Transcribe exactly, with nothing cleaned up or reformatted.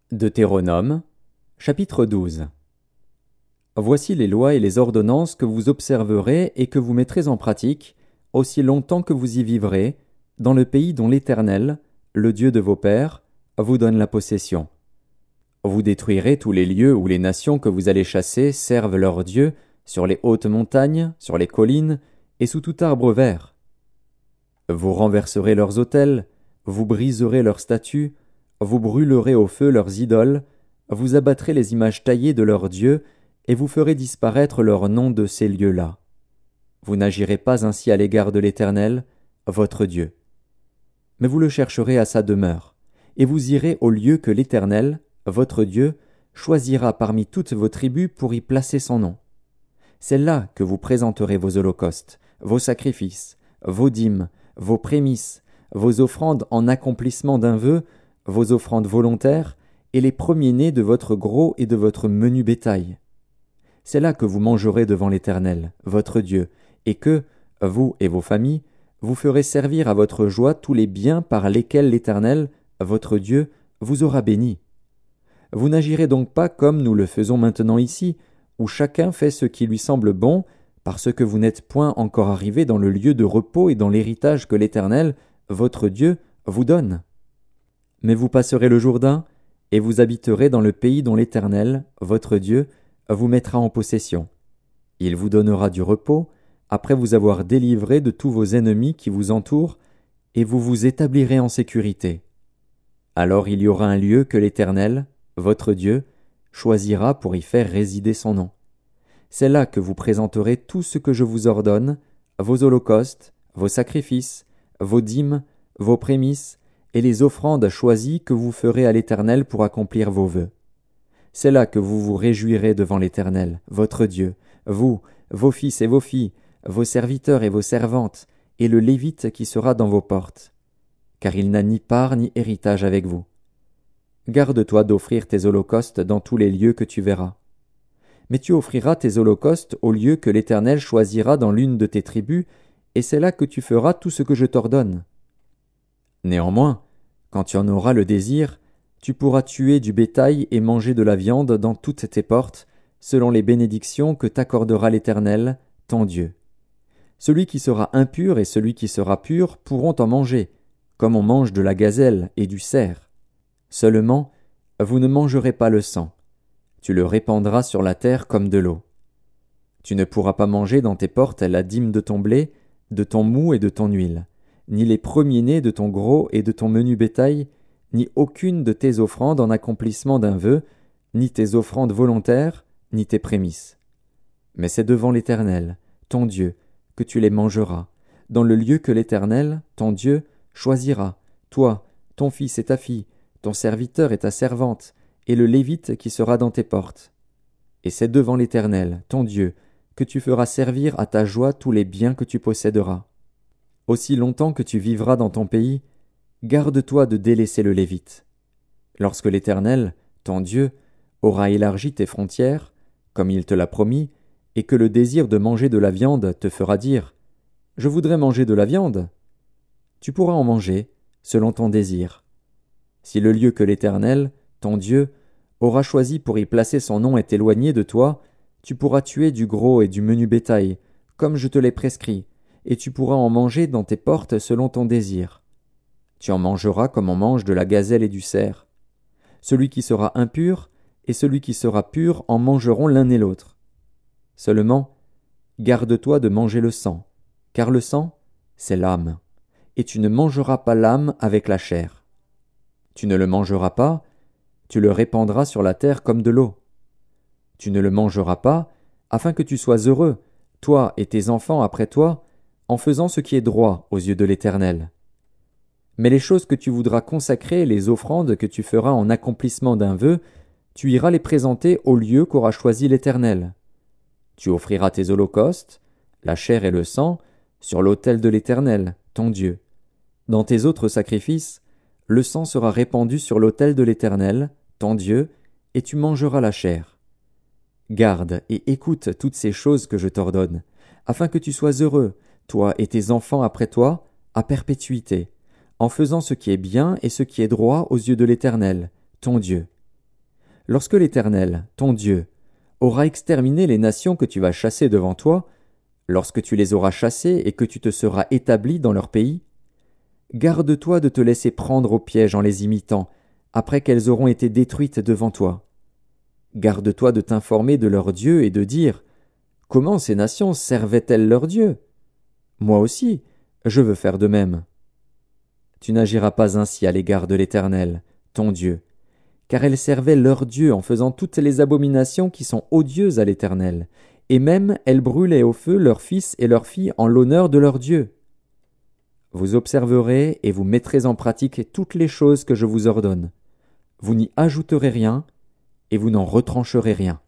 Deutéronome, chapitre douze. Voici les lois et les ordonnances que vous observerez et que vous mettrez en pratique, aussi longtemps que vous y vivrez, dans le pays dont l'Éternel, le Dieu de vos pères, vous donne la possession. Vous détruirez tous les lieux où les nations que vous allez chasser servent leurs dieux, sur les hautes montagnes, sur les collines, et sous tout arbre vert. Vous renverserez leurs autels, vous briserez leurs statues, vous brûlerez au feu leurs idoles, vous abattrez les images taillées de leurs dieux, et vous ferez disparaître leur nom de ces lieux-là. Vous n'agirez pas ainsi à l'égard de l'Éternel, votre Dieu. Mais vous le chercherez à sa demeure, et vous irez au lieu que l'Éternel, votre Dieu, choisira parmi toutes vos tribus pour y placer son nom. C'est là que vous présenterez vos holocaustes, vos sacrifices, vos dîmes, vos prémices, vos offrandes en accomplissement d'un vœu, vos offrandes volontaires, et les premiers-nés de votre gros et de votre menu bétail. C'est là que vous mangerez devant l'Éternel, votre Dieu, et que, vous et vos familles, vous ferez servir à votre joie tous les biens par lesquels l'Éternel, votre Dieu, vous aura béni. Vous n'agirez donc pas comme nous le faisons maintenant ici, où chacun fait ce qui lui semble bon, parce que vous n'êtes point encore arrivés dans le lieu de repos et dans l'héritage que l'Éternel, votre Dieu, vous donne. Mais vous passerez le Jourdain, et vous habiterez dans le pays dont l'Éternel, votre Dieu, vous mettra en possession. Il vous donnera du repos, après vous avoir délivré de tous vos ennemis qui vous entourent, et vous vous établirez en sécurité. Alors il y aura un lieu que l'Éternel, votre Dieu, choisira pour y faire résider son nom. C'est là que vous présenterez tout ce que je vous ordonne, vos holocaustes, vos sacrifices, vos dîmes, vos prémices, et les offrandes choisies que vous ferez à l'Éternel pour accomplir vos vœux. C'est là que vous vous réjouirez devant l'Éternel, votre Dieu, vous, vos fils et vos filles, vos serviteurs et vos servantes, et le Lévite qui sera dans vos portes. Car il n'a ni part ni héritage avec vous. Garde-toi d'offrir tes holocaustes dans tous les lieux que tu verras. Mais tu offriras tes holocaustes au lieu que l'Éternel choisira dans l'une de tes tribus, et c'est là que tu feras tout ce que je t'ordonne. Néanmoins, quand tu en auras le désir, tu pourras tuer du bétail et manger de la viande dans toutes tes portes, selon les bénédictions que t'accordera l'Éternel, ton Dieu. Celui qui sera impur et celui qui sera pur pourront en manger, comme on mange de la gazelle et du cerf. Seulement, vous ne mangerez pas le sang. Tu le répandras sur la terre comme de l'eau. Tu ne pourras pas manger dans tes portes la dîme de ton blé, de ton mou et de ton huile, ni les premiers-nés de ton gros et de ton menu bétail, ni aucune de tes offrandes en accomplissement d'un vœu, ni tes offrandes volontaires, ni tes prémices. Mais c'est devant l'Éternel, ton Dieu, que tu les mangeras, dans le lieu que l'Éternel, ton Dieu, choisira, toi, ton fils et ta fille, ton serviteur et ta servante, et le Lévite qui sera dans tes portes. Et c'est devant l'Éternel, ton Dieu, que tu feras servir à ta joie tous les biens que tu posséderas. Aussi longtemps que tu vivras dans ton pays, garde-toi de délaisser le Lévite. Lorsque l'Éternel, ton Dieu, aura élargi tes frontières, comme il te l'a promis, et que le désir de manger de la viande te fera dire « Je voudrais manger de la viande », tu pourras en manger, selon ton désir. Si le lieu que l'Éternel, ton Dieu, aura choisi pour y placer son nom est éloigné de toi, tu pourras tuer du gros et du menu bétail, comme je te l'ai prescrit, et tu pourras en manger dans tes portes selon ton désir. Tu en mangeras comme on mange de la gazelle et du cerf. Celui qui sera impur et celui qui sera pur en mangeront l'un et l'autre. Seulement, garde-toi de manger le sang, car le sang, c'est l'âme, et tu ne mangeras pas l'âme avec la chair. Tu ne le mangeras pas, tu le répandras sur la terre comme de l'eau. Tu ne le mangeras pas, afin que tu sois heureux, toi et tes enfants après toi, en faisant ce qui est droit aux yeux de l'Éternel. Mais les choses que tu voudras consacrer, les offrandes que tu feras en accomplissement d'un vœu, tu iras les présenter au lieu qu'aura choisi l'Éternel. Tu offriras tes holocaustes, la chair et le sang, sur l'autel de l'Éternel, ton Dieu. Dans tes autres sacrifices, le sang sera répandu sur l'autel de l'Éternel, ton Dieu, et tu mangeras la chair. Garde et écoute toutes ces choses que je t'ordonne, afin que tu sois heureux, toi et tes enfants après toi, à perpétuité, en faisant ce qui est bien et ce qui est droit aux yeux de l'Éternel, ton Dieu. Lorsque l'Éternel, ton Dieu, aura exterminé les nations que tu vas chasser devant toi, lorsque tu les auras chassées et que tu te seras établi dans leur pays, garde-toi de te laisser prendre au piège en les imitant, après qu'elles auront été détruites devant toi. Garde-toi de t'informer de leur Dieu et de dire « Comment ces nations servaient-elles leur Dieu ? Moi aussi, je veux faire de même. » Tu n'agiras pas ainsi à l'égard de l'Éternel, ton Dieu, car elles servaient leur Dieu en faisant toutes les abominations qui sont odieuses à l'Éternel, et même elles brûlaient au feu leurs fils et leurs filles en l'honneur de leur Dieu. Vous observerez et vous mettrez en pratique toutes les choses que je vous ordonne. Vous n'y ajouterez rien, et vous n'en retrancherez rien.